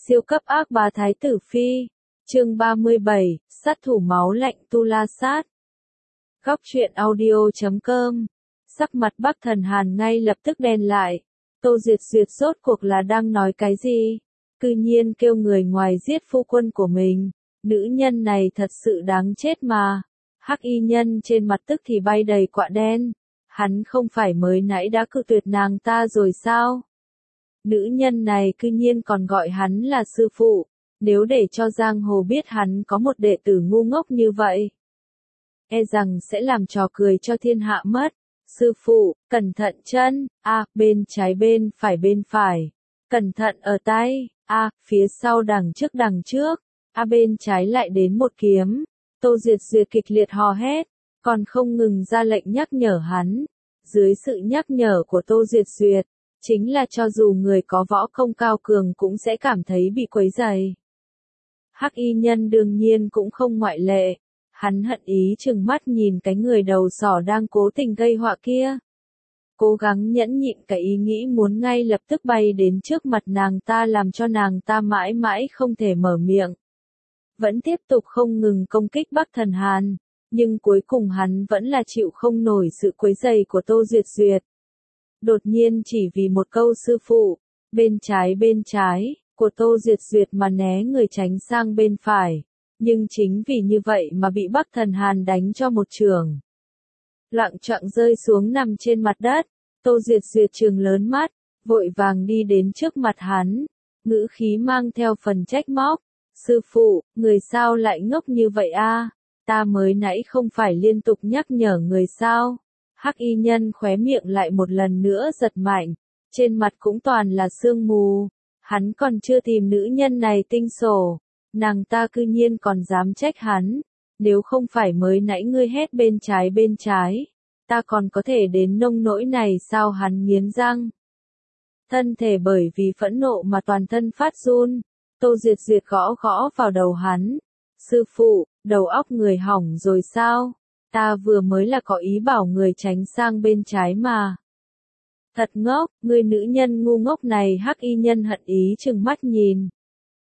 Siêu cấp ác bá Thái tử Phi. Chương 37, sát thủ máu lạnh Tu La Sát. Góc truyện audio.com. Sắc mặt Bắc Thần Hàn ngay lập tức đen lại. Tô Duyệt Duyệt rốt cuộc là đang nói cái gì? Cư nhiên kêu người ngoài giết phu quân của mình. Nữ nhân này thật sự đáng chết mà. Hắc y nhân trên mặt tức thì bay đầy quạ đen. Hắn không phải mới nãy đã cự tuyệt nàng ta rồi sao? Nữ nhân này cư nhiên còn gọi hắn là sư phụ, nếu để cho giang hồ biết hắn có một đệ tử ngu ngốc như vậy, e rằng sẽ làm trò cười cho thiên hạ mất. Sư phụ, cẩn thận chân, bên trái bên phải, cẩn thận ở tay, phía sau đằng trước, bên trái lại đến một kiếm. Tô Duyệt Duyệt kịch liệt hò hét, còn không ngừng ra lệnh nhắc nhở hắn. Dưới sự nhắc nhở của Tô Duyệt Duyệt, chính là cho dù người có võ công cao cường cũng sẽ cảm thấy bị quấy rầy. Hắc y nhân đương nhiên cũng không ngoại lệ, hắn hận ý trừng mắt nhìn cái người đầu sỏ đang cố tình gây họa kia. Cố gắng nhẫn nhịn cái ý nghĩ muốn ngay lập tức bay đến trước mặt nàng ta làm cho nàng ta mãi mãi không thể mở miệng. Vẫn tiếp tục không ngừng công kích Bắc Thần Hàn, nhưng cuối cùng hắn vẫn là chịu không nổi sự quấy rầy của Tô Duyệt Duyệt. Đột nhiên chỉ vì một câu sư phụ, bên trái, của Tô Duyệt Duyệt mà né người tránh sang bên phải, nhưng chính vì như vậy mà bị Bắc Thần Hàn đánh cho một chưởng. Loạng choạng rơi xuống nằm trên mặt đất, Tô Duyệt Duyệt trừng lớn mắt, vội vàng đi đến trước mặt hắn, ngữ khí mang theo phần trách móc, sư phụ, người sao lại ngốc như vậy a? Ta mới nãy không phải liên tục nhắc nhở người sao? Hắc y nhân khóe miệng lại một lần nữa giật mạnh, trên mặt cũng toàn là sương mù, hắn còn chưa tìm nữ nhân này tinh sổ, nàng ta cư nhiên còn dám trách hắn, nếu không phải mới nãy ngươi hét bên trái, ta còn có thể đến nông nỗi này sao? Hắn nghiến răng. Thân thể bởi vì phẫn nộ mà toàn thân phát run, Tô Duyệt Duyệt gõ vào đầu hắn, sư phụ, đầu óc người hỏng rồi sao? Ta vừa mới là có ý bảo người tránh sang bên trái mà. Thật ngốc, người nữ nhân ngu ngốc này. Hắc y nhân hận ý trừng mắt nhìn.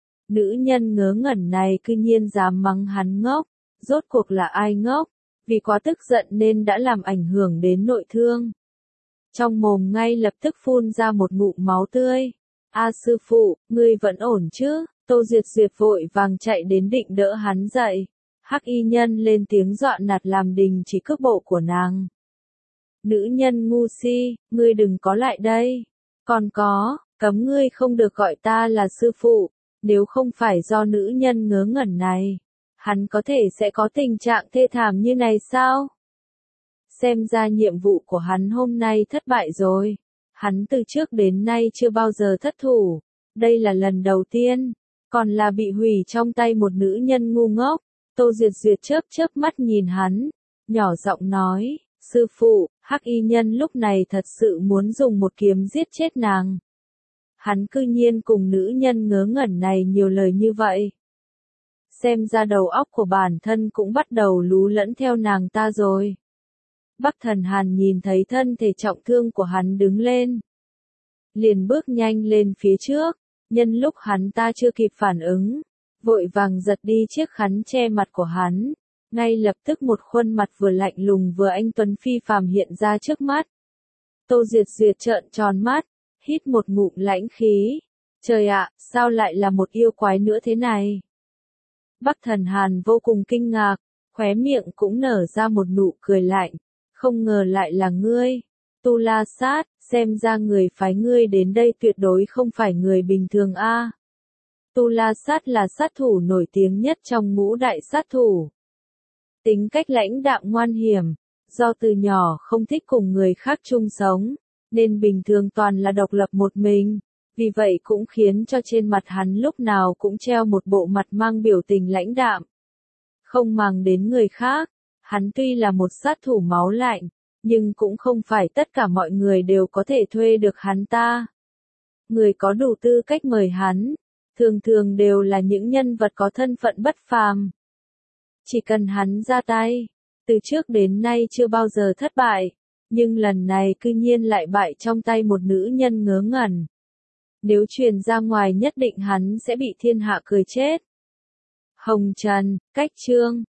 Nữ nhân ngớ ngẩn này cư nhiên dám mắng hắn ngốc, rốt cuộc là ai ngốc, vì quá tức giận nên đã làm ảnh hưởng đến nội thương. Trong mồm ngay lập tức phun ra một ngụm máu tươi. Sư phụ, ngươi vẫn ổn chứ? Tô Duyệt Duyệt vội vàng chạy đến định đỡ hắn dậy. Hắc y nhân lên tiếng dọa nạt làm đình chỉ cước bộ của nàng. Nữ nhân ngu si, ngươi đừng có lại đây. Còn có, cấm ngươi không được gọi ta là sư phụ, nếu không phải do nữ nhân ngớ ngẩn này, hắn có thể sẽ có tình trạng thê thảm như này sao? Xem ra nhiệm vụ của hắn hôm nay thất bại rồi. Hắn từ trước đến nay chưa bao giờ thất thủ, đây là lần đầu tiên, còn là bị hủy trong tay một nữ nhân ngu ngốc. Tô Duyệt Duyệt chớp mắt nhìn hắn, nhỏ giọng nói, sư phụ. Hắc y nhân lúc này thật sự muốn dùng một kiếm giết chết nàng. Hắn cư nhiên cùng nữ nhân ngớ ngẩn này nhiều lời như vậy. Xem ra đầu óc của bản thân cũng bắt đầu lú lẫn theo nàng ta rồi. Bắc Thần Hàn nhìn thấy thân thể trọng thương của hắn đứng lên, liền bước nhanh lên phía trước, nhân lúc hắn ta chưa kịp phản ứng, vội vàng giật đi chiếc khăn che mặt của hắn, ngay lập tức một khuôn mặt vừa lạnh lùng vừa anh tuấn phi phàm hiện ra trước mắt. Tô Duyệt Duyệt trợn tròn mắt, hít một ngụm lãnh khí, trời ạ, sao lại là một yêu quái nữa thế này? Bắc Thần Hàn vô cùng kinh ngạc, khóe miệng cũng nở ra một nụ cười lạnh, không ngờ lại là ngươi, Tu La Sát, xem ra người phái ngươi đến đây tuyệt đối không phải người bình thường a. Tu La Sát là sát thủ nổi tiếng nhất trong ngũ đại sát thủ. Tính cách lãnh đạm ngoan hiểm, do từ nhỏ không thích cùng người khác chung sống, nên bình thường toàn là độc lập một mình, vì vậy cũng khiến cho trên mặt hắn lúc nào cũng treo một bộ mặt mang biểu tình lãnh đạm. Không màng đến người khác, hắn tuy là một sát thủ máu lạnh, nhưng cũng không phải tất cả mọi người đều có thể thuê được hắn ta. Người có đủ tư cách mời hắn, thường thường đều là những nhân vật có thân phận bất phàm. Chỉ cần hắn ra tay, từ trước đến nay chưa bao giờ thất bại, nhưng lần này cư nhiên lại bại trong tay một nữ nhân ngớ ngẩn. Nếu truyền ra ngoài nhất định hắn sẽ bị thiên hạ cười chết. Hồng Trần, cách chương